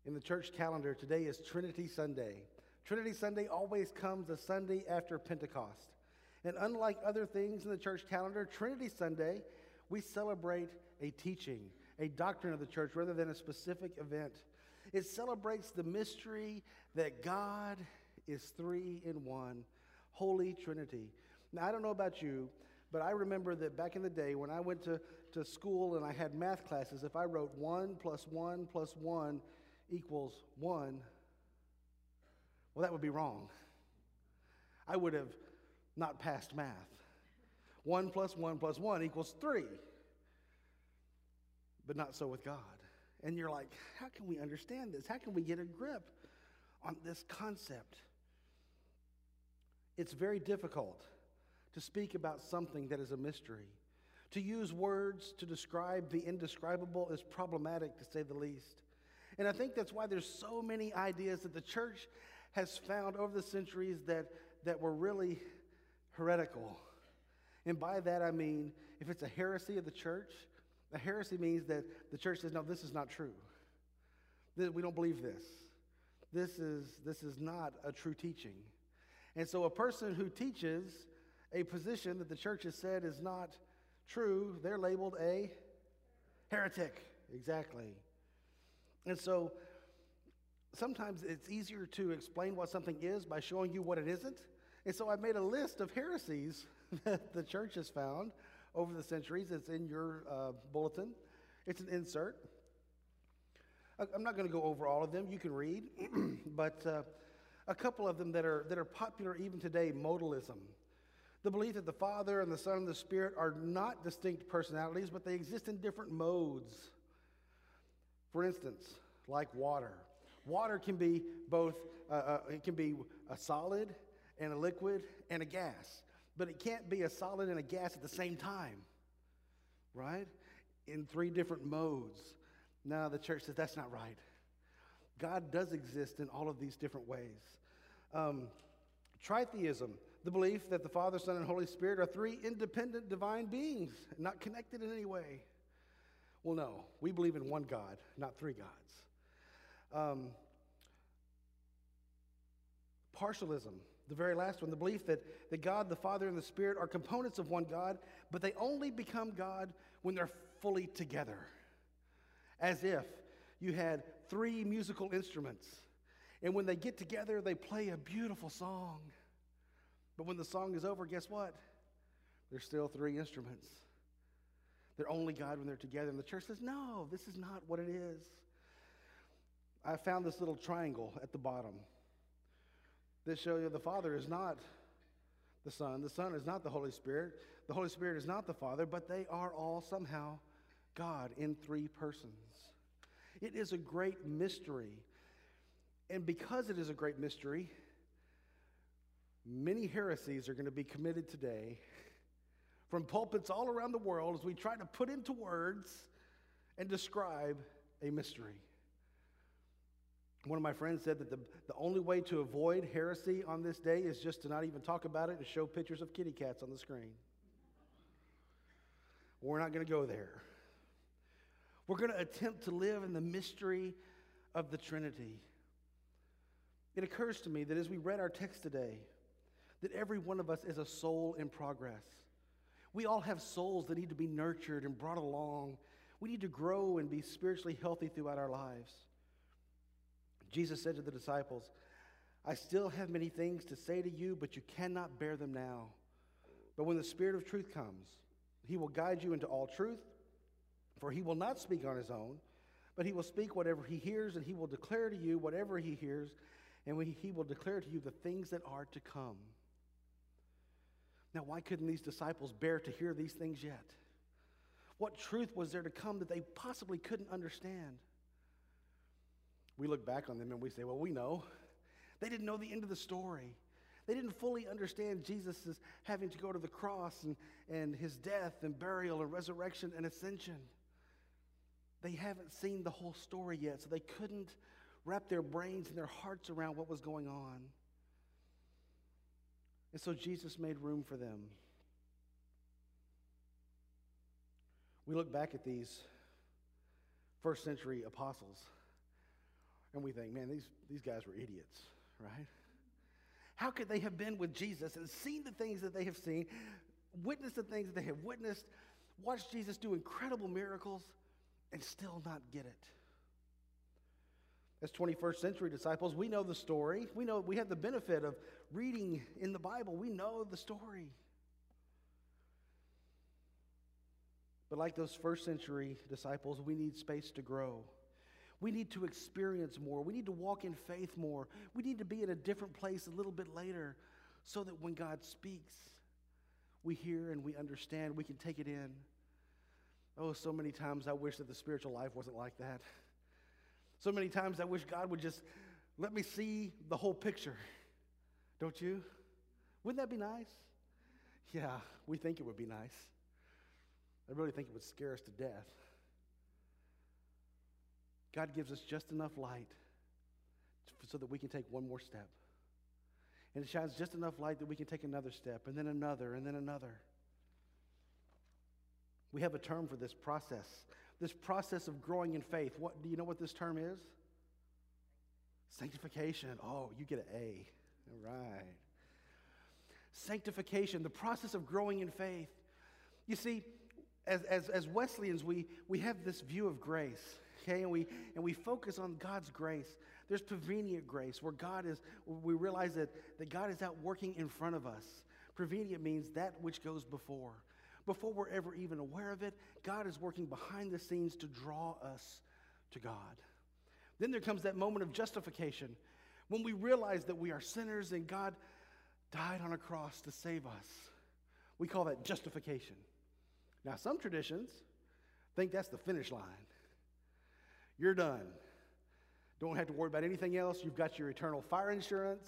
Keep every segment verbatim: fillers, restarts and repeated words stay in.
In the church calendar, today is Trinity Sunday. Trinity Sunday always comes the Sunday after Pentecost. And unlike other things in the church calendar, Trinity Sunday, we celebrate a teaching, a doctrine of the church rather than a specific event. It celebrates the mystery that God is three in one, Holy Trinity. Now, I don't know about you, but I remember that back in the day when I went to, to school and I had math classes, if I wrote one plus one plus one equals one, well, that would be wrong. I would have not passed math. one plus one plus one equals three. But not so with God. And you're like, how can we understand this? How can we get a grip on this concept? It's very difficult to speak about something that is a mystery. To use words to describe the indescribable is problematic, to say the least. And I think that's why there's so many ideas that the church has found over the centuries that, that were really heretical. And by that I mean, if it's a heresy of the church, a heresy means that the church says, no, this is not true. We don't believe this. This is, this is not a true teaching. And so a person who teaches a position that the church has said is not true, they're labeled a heretic. Exactly. And so sometimes it's easier to explain what something is by showing you what it isn't. And so I've made a list of heresies that the church has found over the centuries. It's in your uh, bulletin. It's an insert. I'm not going to go over all of them. You can read. but uh, a couple of them that are, that are popular even today, modalism. The belief that the Father and the Son and the Spirit are not distinct personalities, but they exist in different modes. For instance, like water. Water can be both, uh, uh, it can be a solid and a liquid and a gas. But it can't be a solid and a gas at the same time, right? In three different modes. Now the church says that's not right. God does exist in all of these different ways. Um, tritheism, the belief that the Father, Son, and Holy Spirit are three independent divine beings, not connected in any way. Well, no, we believe in one God, not three gods. Um, partialism. The very last one, the belief that, that God, the Father, and the Spirit are components of one God, but they only become God when they're fully together. As if you had three musical instruments, and when they get together, they play a beautiful song. But when the song is over, guess what? There's still three instruments. They're only God when they're together. And the church says, no, this is not what it is. I found this little triangle at the bottom. This shows you the Father is not the Son. The Son is not the Holy Spirit. The Holy Spirit is not the Father, but they are all somehow God in three persons. It is a great mystery. And because it is a great mystery, many heresies are going to be committed today from pulpits all around the world as we try to put into words and describe a mystery. One of my friends said that the, the only way to avoid heresy on this day is just to not even talk about it and show pictures of kitty cats on the screen. We're not going to go there. We're going to attempt to live in the mystery of the Trinity. It occurs to me that as we read our text today, that every one of us is a soul in progress. We all have souls that need to be nurtured and brought along. We need to grow and be spiritually healthy throughout our lives. Jesus said to the disciples, I still have many things to say to you, but you cannot bear them now. But when the Spirit of truth comes, he will guide you into all truth, for he will not speak on his own, but he will speak whatever he hears, and he will declare to you whatever he hears, and he will declare to you the things that are to come. Now, why couldn't these disciples bear to hear these things yet? What truth was there to come that they possibly couldn't understand? We look back on them and we say, well, we know. They didn't know the end of the story. They didn't fully understand Jesus' having to go to the cross and, and his death and burial and resurrection and ascension. They haven't seen the whole story yet, so they couldn't wrap their brains and their hearts around what was going on. And so Jesus made room for them. We look back at these first century apostles, And we think, man, these, these guys were idiots, right? How could they have been with Jesus and seen the things that they have seen, witnessed the things that they have witnessed, watched Jesus do incredible miracles, and still not get it? As twenty-first century disciples, we know the story. We know we have the benefit of reading in the Bible. We know the story. But like those first century disciples, we need space to grow. We need to experience more. We need to walk in faith more. We need to be in a different place a little bit later so that when God speaks, we hear and we understand. We can take it in. Oh, so many times I wish that the spiritual life wasn't like that. So many times I wish God would just let me see the whole picture. Don't you? Wouldn't that be nice? Yeah, we think it would be nice. I really think it would scare us to death. God gives us just enough light so that we can take one more step. And it shines just enough light that we can take another step, and then another, and then another. We have a term for this process. This process of growing in faith. What do you know what this term is? Sanctification. Oh, you get an A. All right. Sanctification, the process of growing in faith. You see, as, as, as Wesleyans, we, we have this view of grace, okay? And we, and we focus on God's grace. There's prevenient grace, where God is, we realize that, that God is out working in front of us. Prevenient means that which goes before. Before we're ever even aware of it, God is working behind the scenes to draw us to God. Then there comes that moment of justification, when we realize that we are sinners and God died on a cross to save us. We call that justification. Now, some traditions think that's the finish line. You're done. Don't have to worry about anything else. You've got your eternal fire insurance.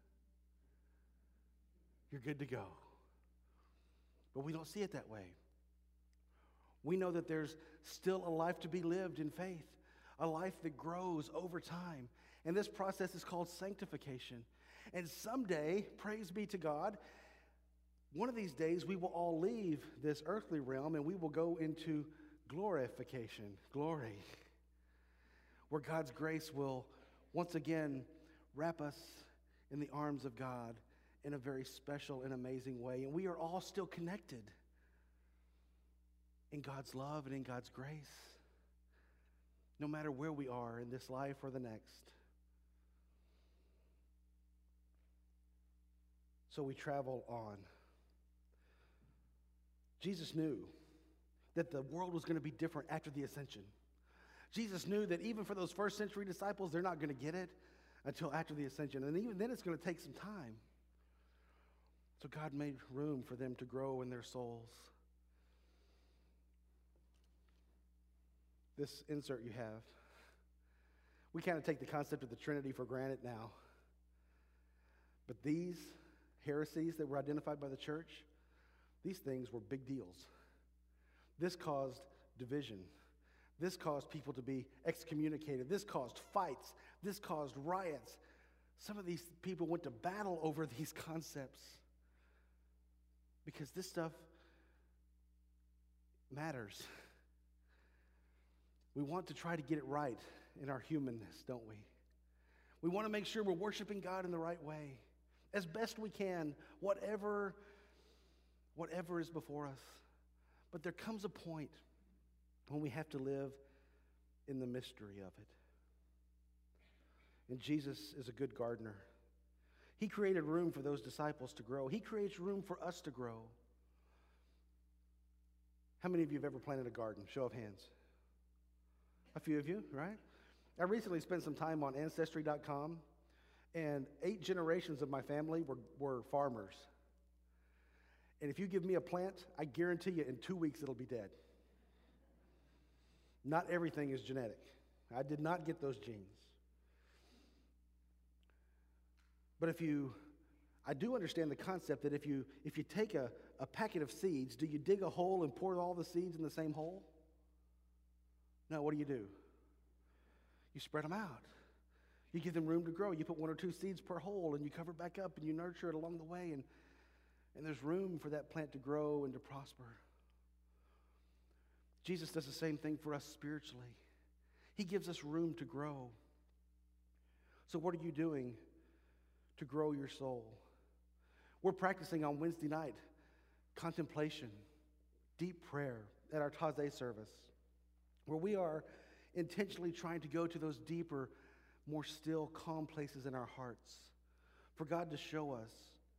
You're good to go. But we don't see it that way. We know that there's still a life to be lived in faith, a life that grows over time. And this process is called sanctification. And someday, praise be to God, one of these days we will all leave this earthly realm and we will go into glorification, glory, where God's grace will once again wrap us in the arms of God in a very special and amazing way. And we are all still connected in God's love and in God's grace, no matter where we are in this life or the next. So we travel on. Jesus knew that the world was going to be different after the ascension. Jesus knew that even for those first century disciples, they're not going to get it until after the ascension. And even then, it's going to take some time. So God made room for them to grow in their souls. This insert you have, we kind of take the concept of the Trinity for granted now. But these heresies that were identified by the church, these things were big deals. This caused division. This caused people to be excommunicated. This caused fights. This caused riots. Some of these people went to battle over these concepts because this stuff matters. We want to try to get it right in our humanness, don't we? We want to make sure we're worshiping God in the right way, as best we can, whatever, whatever is before us. But there comes a point when we have to live in the mystery of it. And Jesus is a good gardener. He created room for those disciples to grow. He creates room for us to grow. How many of you have ever planted a garden? Show of hands. A few of you, right? I recently spent some time on Ancestry dot com, and eight generations of my family were, were farmers. And if you give me a plant, I guarantee you in two weeks it'll be dead. Not everything is genetic. I did not get those genes. But if you, I do understand the concept that if you if you take a, a packet of seeds, do you dig a hole and pour all the seeds in the same hole? No, what do you do? You spread them out. You give them room to grow. You put one or two seeds per hole, and you cover it back up, and you nurture it along the way, and, and there's room for that plant to grow and to prosper. Jesus does the same thing for us spiritually. He gives us room to grow. So what are you doing to grow your soul? We're practicing on Wednesday night contemplation, deep prayer at our Taizé service, where we are intentionally trying to go to those deeper, more still, calm places in our hearts for God to show us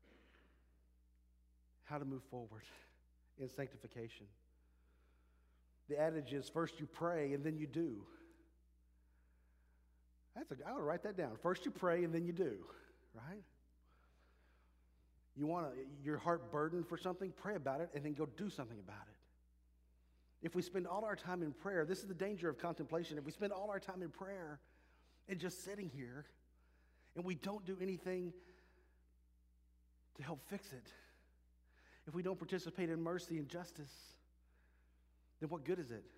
how to move forward in sanctification. The adage is, first you pray and then you do. That's a, I would write that down. First you pray and then you do, right? You want to, your heart burdened for something, pray about it and then go do something about it. If we spend all our time in prayer, this is the danger of contemplation. If we spend all our time in prayer and just sitting here and we don't do anything to help fix it, if we don't participate in mercy and justice, then what good is it?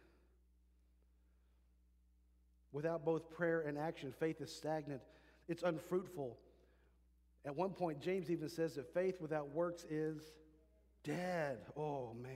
Without both prayer and action, faith is stagnant. It's unfruitful. At one point, James even says that faith without works is dead. Oh, man.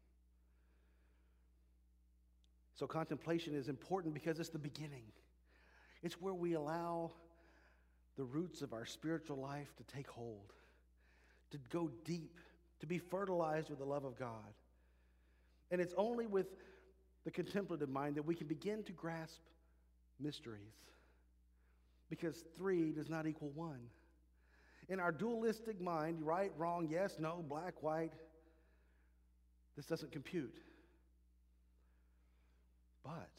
So contemplation is important because it's the beginning. It's where we allow the roots of our spiritual life to take hold, to go deep, to be fertilized with the love of God. And it's only with the contemplative mind that we can begin to grasp mysteries, because three does not equal one. In our dualistic mind, right, wrong, yes, no, black, white, this doesn't compute. But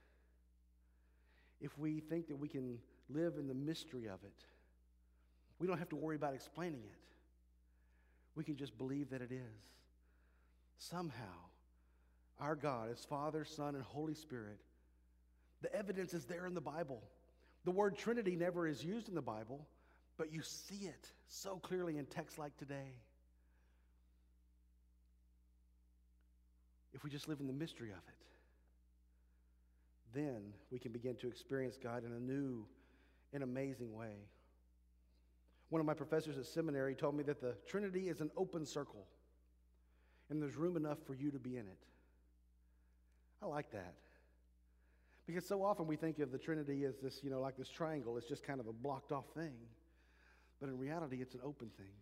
if we think that we can live in the mystery of it, we don't have to worry about explaining it. We can just believe that it is. Somehow, our God is Father, Son, and Holy Spirit. The evidence is there in the Bible. The word Trinity never is used in the Bible, but you see it so clearly in texts like today. If we just live in the mystery of it, then we can begin to experience God in a new and amazing way. One of my professors at seminary told me that the Trinity is an open circle, and there's room enough for you to be in it. I like that. Because so often we think of the Trinity as this, you know, like this triangle. It's just kind of a blocked off thing. But in reality, it's an open thing.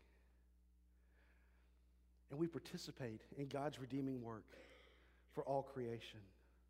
And we participate in God's redeeming work for all creation.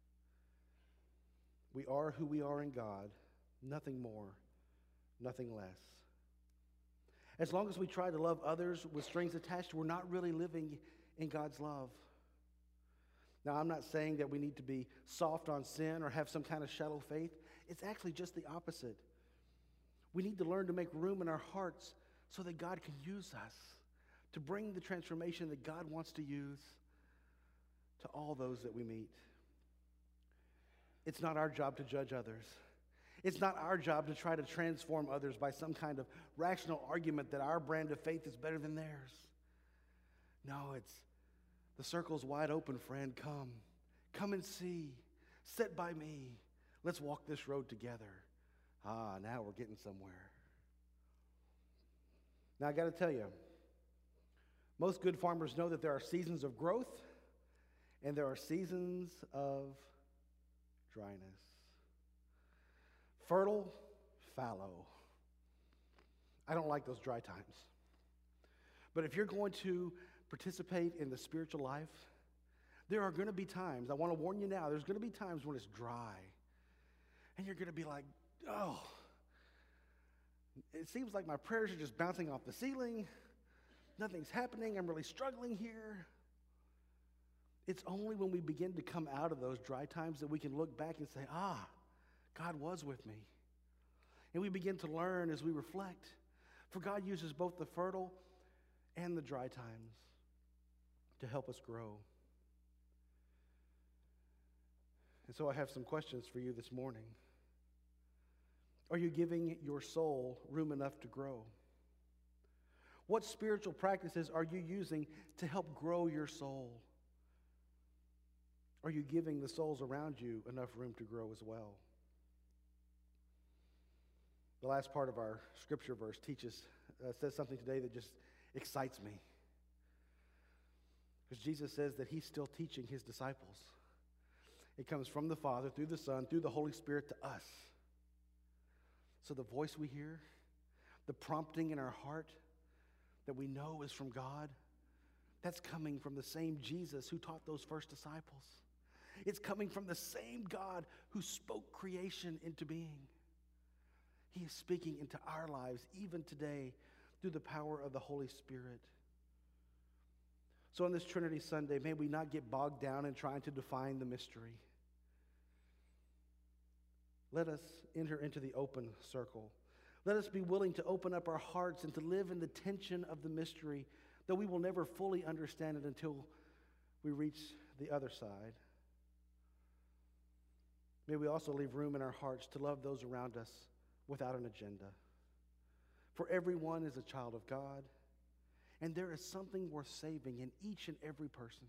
We are who we are in God, nothing more, nothing less. As long as we try to love others with strings attached, we're not really living in God's love. Now, I'm not saying that we need to be soft on sin or have some kind of shallow faith. It's actually just the opposite. We need to learn to make room in our hearts so that God can use us to bring the transformation that God wants to use to all those that we meet. It's not our job to judge others. It's not our job to try to transform others by some kind of rational argument that our brand of faith is better than theirs. No, it's the circle's wide open, friend. Come. Come and see. Sit by me. Let's walk this road together. Ah, now we're getting somewhere. Now, I got to tell you, most good farmers know that there are seasons of growth and there are seasons of dryness. Fertile, fallow. I don't like those dry times. But if you're going to participate in the spiritual life, there are going to be times, I want to warn you now, there's going to be times when it's dry. And you're going to be like, oh, it seems like my prayers are just bouncing off the ceiling. Nothing's happening. I'm really struggling here. It's only when we begin to come out of those dry times that we can look back and say, ah, God was with me. And we begin to learn as we reflect. For God uses both the fertile and the dry times to help us grow. And so I have some questions for you this morning. Are you giving your soul room enough to grow? What spiritual practices are you using to help grow your soul? Are you giving the souls around you enough room to grow as well? The last part of our scripture verse teaches, uh, says something today that just excites me. Because Jesus says that he's still teaching his disciples. It comes from the Father, through the Son, through the Holy Spirit to us. So the voice we hear, the prompting in our heart that we know is from God, that's coming from the same Jesus who taught those first disciples. It's coming from the same God who spoke creation into being. He is speaking into our lives even today through the power of the Holy Spirit. So on this Trinity Sunday, may we not get bogged down in trying to define the mystery. Let us enter into the open circle. Let us be willing to open up our hearts and to live in the tension of the mystery, though we will never fully understand it until we reach the other side. May we also leave room in our hearts to love those around us without an agenda. For everyone is a child of God, and there is something worth saving in each and every person.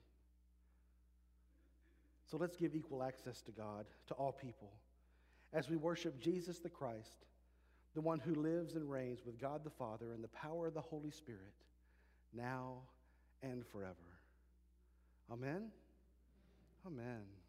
So let's give equal access to God, to all people, as we worship Jesus the Christ, the one who lives and reigns with God the Father in the power of the Holy Spirit, now and forever. Amen? Amen.